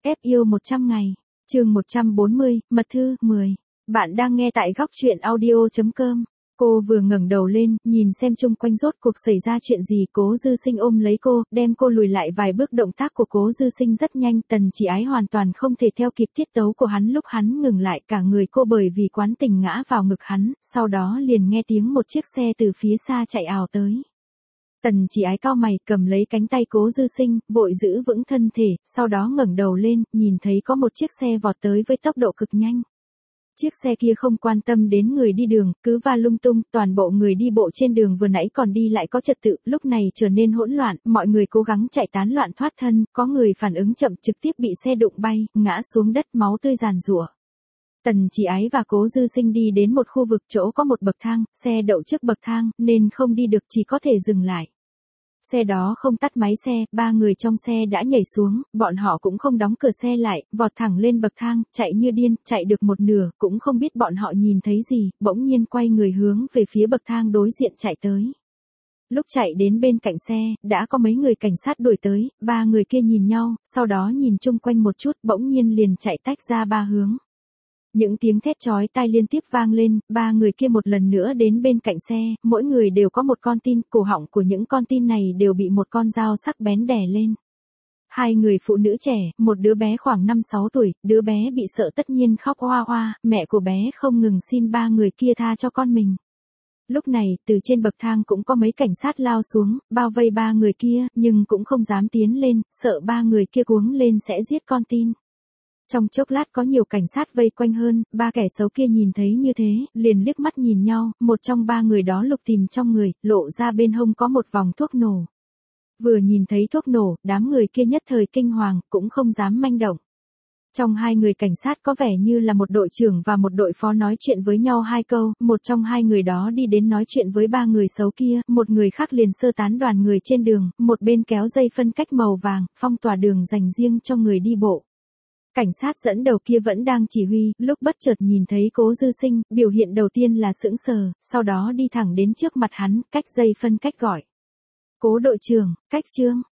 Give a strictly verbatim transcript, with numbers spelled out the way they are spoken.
ép yêu một trăm ngày. Chương một trăm bốn mươi, mật thư, mười. Bạn đang nghe tại góc truyện audio chấm com. Cô vừa ngẩng đầu lên, nhìn xem chung quanh rốt cuộc xảy ra chuyện gì. Cố Dư Sinh ôm lấy cô, đem cô lùi lại vài bước. Động tác của Cố Dư Sinh rất nhanh, Tần Chỉ Ái hoàn toàn không thể theo kịp tiết tấu của hắn. Lúc hắn ngừng lại, cả người cô bởi vì quán tình ngã vào ngực hắn, sau đó liền nghe tiếng một chiếc xe từ phía xa chạy ào tới. Tần Chỉ Ái cau mày, cầm lấy cánh tay Cố Dư Sinh, vội giữ vững thân thể, sau đó ngẩng đầu lên, nhìn thấy có một chiếc xe vọt tới với tốc độ cực nhanh. Chiếc xe kia không quan tâm đến người đi đường, cứ va lung tung, toàn bộ người đi bộ trên đường vừa nãy còn đi lại có trật tự, lúc này trở nên hỗn loạn, mọi người cố gắng chạy tán loạn thoát thân, có người phản ứng chậm trực tiếp bị xe đụng bay, ngã xuống đất máu tươi giàn giụa. Tần Chỉ Ái và Cố Dư Sinh đi đến một khu vực chỗ có một bậc thang, xe đậu trước bậc thang, nên không đi được chỉ có thể dừng lại. Xe đó không tắt máy xe, ba người trong xe đã nhảy xuống, bọn họ cũng không đóng cửa xe lại, vọt thẳng lên bậc thang, chạy như điên, chạy được một nửa, cũng không biết bọn họ nhìn thấy gì, bỗng nhiên quay người hướng về phía bậc thang đối diện chạy tới. Lúc chạy đến bên cạnh xe, đã có mấy người cảnh sát đuổi tới, ba người kia nhìn nhau, sau đó nhìn chung quanh một chút, bỗng nhiên liền chạy tách ra ba hướng. Những tiếng thét chói tai liên tiếp vang lên, ba người kia một lần nữa đến bên cạnh xe, mỗi người đều có một con tin, cổ họng của những con tin này đều bị một con dao sắc bén đè lên. Hai người phụ nữ trẻ, một đứa bé khoảng năm sáu tuổi, đứa bé bị sợ tất nhiên khóc oa oa, mẹ của bé không ngừng xin ba người kia tha cho con mình. Lúc này, từ trên bậc thang cũng có mấy cảnh sát lao xuống, bao vây ba người kia, nhưng cũng không dám tiến lên, sợ ba người kia cuống lên sẽ giết con tin. Trong chốc lát có nhiều cảnh sát vây quanh hơn, ba kẻ xấu kia nhìn thấy như thế, liền liếc mắt nhìn nhau, một trong ba người đó lục tìm trong người, lộ ra bên hông có một vòng thuốc nổ. Vừa nhìn thấy thuốc nổ, đám người kia nhất thời kinh hoàng, cũng không dám manh động. Trong hai người cảnh sát có vẻ như là một đội trưởng và một đội phó nói chuyện với nhau hai câu, một trong hai người đó đi đến nói chuyện với ba người xấu kia, một người khác liền sơ tán đoàn người trên đường, một bên kéo dây phân cách màu vàng, phong tỏa đường dành riêng cho người đi bộ. Cảnh sát dẫn đầu kia vẫn đang chỉ huy, lúc bất chợt nhìn thấy Cố Dư Sinh, biểu hiện đầu tiên là sững sờ, sau đó đi thẳng đến trước mặt hắn, cách dây phân cách gọi. Cố đội trưởng, cách trương,